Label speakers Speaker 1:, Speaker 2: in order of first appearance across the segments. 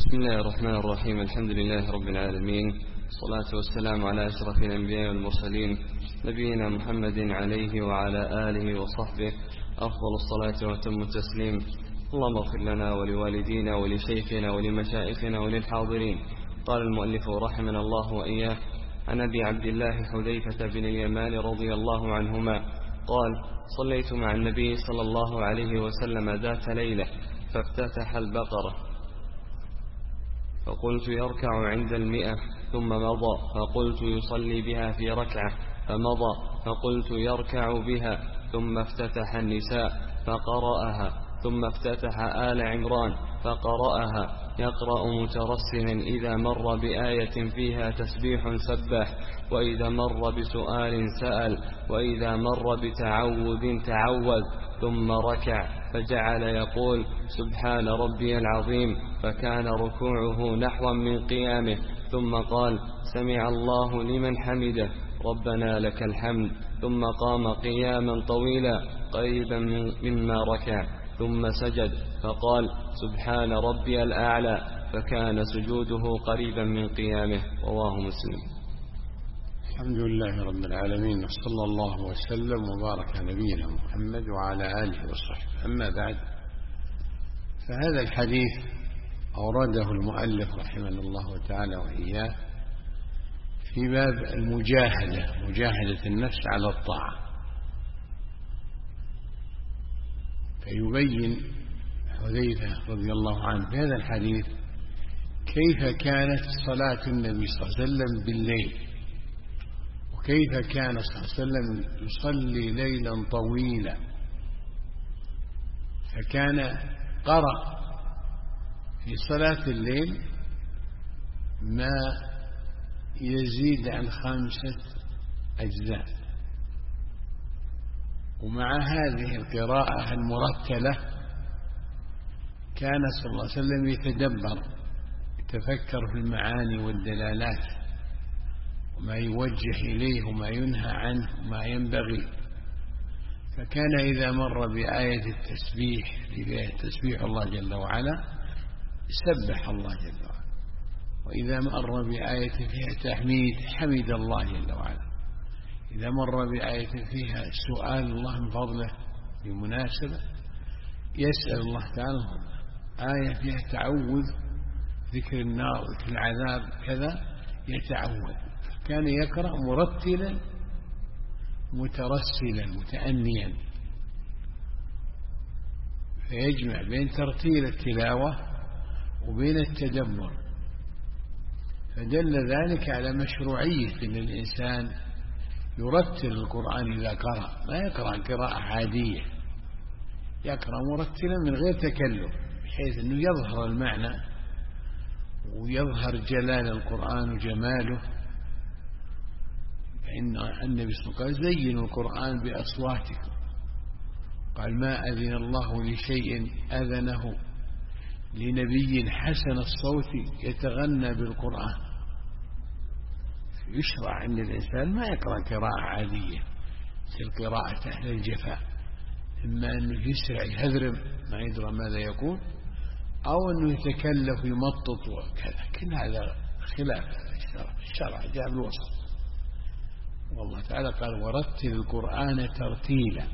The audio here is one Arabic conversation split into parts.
Speaker 1: بسم الله الرحمن الرحيم. الحمد لله رب العالمين، الصلاة والسلام على أشرف الأنبياء والمرسلين، نبينا محمد عليه وعلى آله وصحبه أفضل الصلاة وأتم التسليم. اللهم اغفر لنا ولوالدينا ولشيخنا ولمشائخنا وللحاضرين. قال المؤلف رحمنا الله وإياه: عن أبي عبد الله حذيفة بن اليمان رضي الله عنهما قال: صليت مع النبي صلى الله عليه وسلم ذات ليلة فافتتح البقرة فقلت يركع عند 100 ثم مضى، فقلت يصلي بها في ركعة فمضى، فقلت يركع بها، ثم افتتح النساء فقرأها، ثم افتتح آل عمران فقرأها، يقرأ مترسلا إذا مر بآية فيها تسبيح سبح، وإذا مر بسؤال سأل، وإذا مر بتعوذ تعوذ، ثم ركع فجعل يقول: سبحان ربي العظيم، فكان ركوعه نحوا من قيامه، ثم قال: سمع الله لمن حمده، ربنا لك الحمد، ثم قام قياما طويلا قريبا مما ركع، ثم سجد فقال: سبحان ربي الأعلى، فكان سجوده قريبا من قيامه. رواه مسلم.
Speaker 2: الحمد لله رب العالمين، وصلى الله وسلم وبارك على نبينا محمد وعلى آله وصحبه. أما بعد، فهذا الحديث أورده المؤلف رحمه الله تعالى وإياه في باب المجاهدة، مجاهدة النفس على الطاعة، فيبين حذيفة رضي الله عنه في هذا الحديث كيف كانت صلاة النبي صلى الله عليه وسلم بالليل، وكيف كان صلى الله عليه وسلم يصلي ليلا طويلا، فكان قرأ في صلاة الليل ما يزيد عن 5 أجزاء، ومع هذه القراءة المرتلة كان صلى الله عليه وسلم يتدبر، يتفكر في المعاني والدلالات وما يوجه إليه وما ينهى عنه وما ينبغي. فكان إذا مر بآية التسبيح، تسبيح الله جل وعلا، سبح الله جل وعلا، وإذا مر بآية فيها تحميد حمد الله جل وعلا، إذا مر بآية فيها سؤال الله من فضله بمناسبة يسأل الله تعالى، آية فيها تعوذ، ذكر النار ذكر العذاب كذا يتعوذ، كان يقرأ مرتلا مترسلا متأنيا، فيجمع بين ترتيل التلاوة وبين التدبر، فدل ذلك على مشروعية أن الإنسان يرتل القرآن إذا قرأ، ما يقرأ قراءة عادية، يقرأ مرتلا من غير تكلف، بحيث أنه يظهر المعنى ويظهر جلال القرآن وجماله. فإن النبي صلى الله عليه وسلم قال: زينوا القرآن بأصواتكم، قال: ما أذن الله لشيء أذنه لنبي حسن الصوت يتغنى بالقرآن. يشرع أن الإنسان ما يقرأ قراءة عادية مثل قراءة أهل الجفاء، إما أنه يسرع يهذرم ما يدرى ماذا يقول، أو أنه يتكلف ويمطط وكذا، كل هذا خلاف الشرع جاء بالوسط. والله تعالى قال: ورتل القرآن ترتيلا.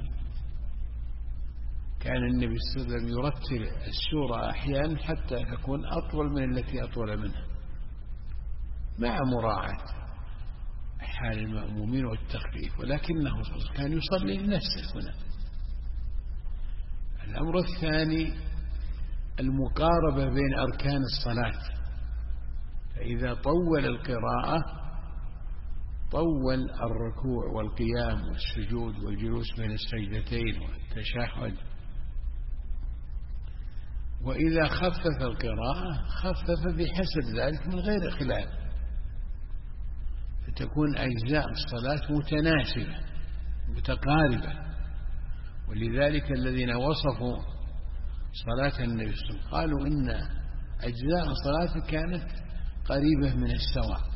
Speaker 2: كان النبي صلى الله عليه وسلم يرتل السورة أحيانا حتى تكون أطول من التي أطول منها، مع مراعاة حال المأمومين والتخفيف، ولكنه كان يصلي لنفسه هنا. الأمر الثاني المقاربة بين أركان الصلاة، فإذا طول القراءة طول الركوع والقيام والسجود والجلوس بين السجدتين والتشهد، وإذا خفف القراءة خفف بحسب ذلك من غير خلاف، فتكون أجزاء الصلاة متناسبة متقاربة. ولذلك الذين وصفوا صلاة النبي صلى الله عليه وسلم قالوا إن أجزاء صلاته كانت قريبة من السواء،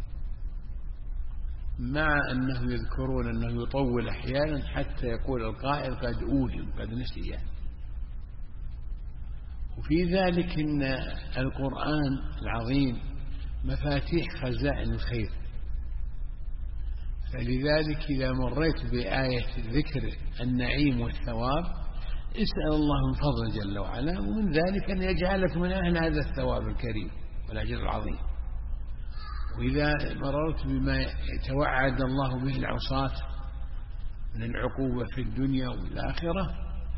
Speaker 2: مع أنه يذكرون أنه يطول أحيانا حتى يقول القائل: قد أوهم، قد نسي. وفي ذلك إن القرآن العظيم مفاتيح خزائن الخير، فلذلك إذا مريت بآية ذكر النعيم والثواب اسأل الله من فضل جل وعلا، ومن ذلك أن يجعلك من أهل هذا الثواب الكريم والأجر العظيم. وإذا مررت بما يتوعد الله به العصاة من العقوبة في الدنيا والآخرة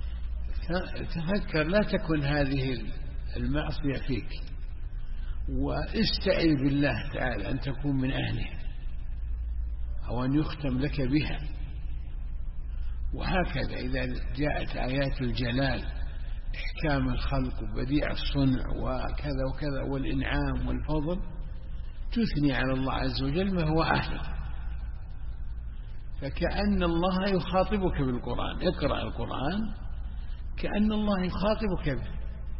Speaker 2: تفكر لا تكن هذه المعصية فيك، واستعذ بالله تعالى أن تكون من أهلها أو أن يختم لك بها. وهكذا إذا جاءت آيات الجلال إحكام الخلق وبديع الصنع وكذا وكذا والإنعام والفضل تثني على الله عز وجل ما هو أهله، فكأن الله يخاطبك بالقرآن. اقرأ القرآن كأن الله يخاطبك به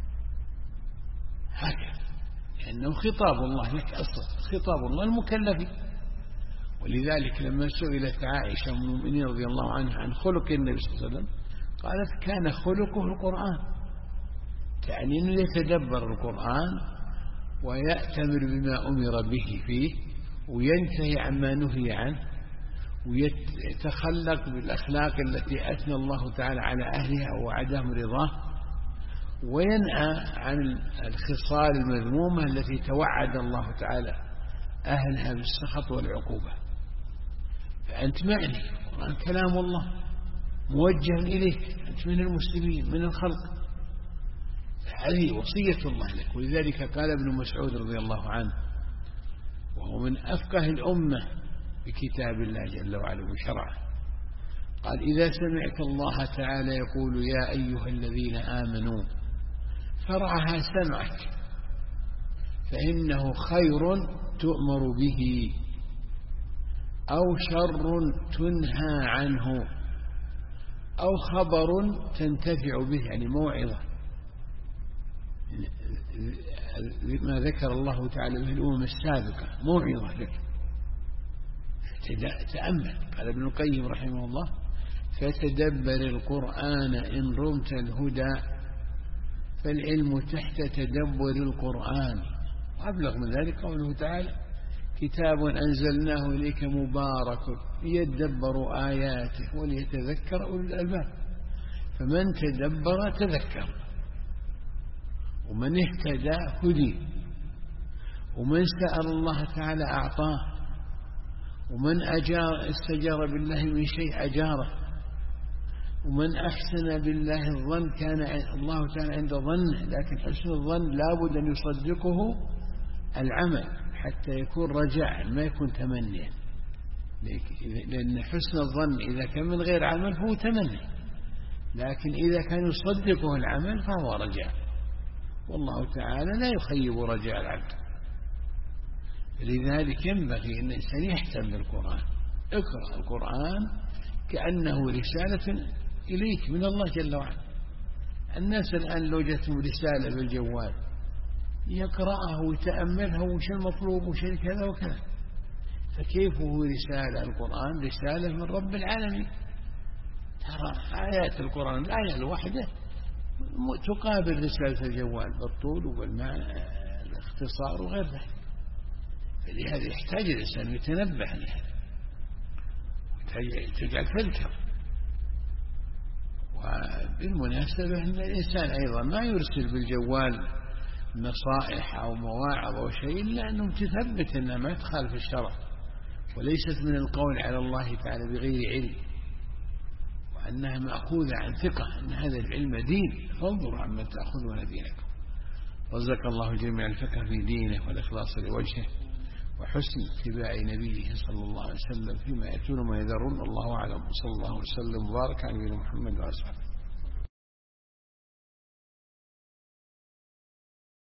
Speaker 2: هكذا، لأنه خطاب الله لك أصلا، خطاب الله المكلف. ولذلك لما سئلت عائشة أم المؤمنين رضي الله عنها عن خلق النبي صلى الله عليه وسلم قالت كان خلقه القرآن، تعني أنه يتدبر القرآن ويأتمر بما أمر به فيه وينتهي عما نهي عنه ويتخلق بالأخلاق التي أثنى الله تعالى على أهلها ووعدهم رضاه، وينأى عن الخصال المذمومة التي توعد الله تعالى أهلها بالسخط والعقوبة. فأنت معني، القرآن كلام الله موجه إليك، أنت من المسلمين من الخلق، هذه وصية الله لك. ولذلك قال ابن مسعود رضي الله عنه وهو من أفقه الأمة بكتاب الله جل وعلا وشرعه، قال إذا سمعت الله تعالى يقول يا أيها الذين آمنوا فرعها سمعك، فإنه خير تؤمر به أو شر تنهى عنه أو خبر تنتفع به، يعني موعظة ما ذكر الله تعالى به الأمم السابقة، موعظة لك تأمل. قال ابن القيم رحمه الله فتدبر القرآن إن رمت الهدى فالعلم تحت تدبر القرآن. وأبلغ من ذلك قوله تعالى كتاب أنزلناه إليك مبارك ليدبروا آياته وليتذكر أولو الألباب. فمن تدبر تذكر، ومن اهتدى هدي، ومن سأل الله تعالى أعطاه، ومن استجار بالله من شيء أجاره، ومن أحسن بالله الظن كان الله تعالى عند ظنه. لكن حسن الظن لابد أن يصدقه العمل حتى يكون رجاء ما يكون تمنيا، لأن حسن الظن إذا كان من غير عمل فهو تمني، لكن إذا كان يصدقه العمل فهو رجاء. والله تعالى لا يخيب رجاء العبد. لذلك ينبغي أن الإنسان يهتم بالقرآن. اقرأ القرآن كأنه رسالة إليك من الله جل وعلا. الناس الآن لو جاتهم رسالة بالجوال يقرأها ويتأملها وش المطلوب وش كذا وكذا، فكيف هو رسالة؟ القرآن رسالة من رب العالمين. ترى آيات القرآن الآية الواحدة تقابل رسالة الجوال بالطول وبالاختصار وغير ذلك. فلهذا يحتاج الإنسان يتنبه لهذا، تجعل فلتر. وبالمناسبة أن الإنسان أيضا ما يرسل بالجوال نصائح أو مواعظ أو شيء إلا أنه تثبت أنها ما تخالف الشرع وليست من القول على الله تعالى بغير علم، وأنها مأخوذة عن ثقة أن هذا العلم دين. فانظروا عما تأخذون دينكم. رزق الله جميع الفقه في دينه والإخلاص لوجهه وحسن اتباع نبيه صلى الله عليه وسلم فيما يأتون وما يذرون. الله أعلم. صلى الله وسلم وبارك على نبينا محمد وآله.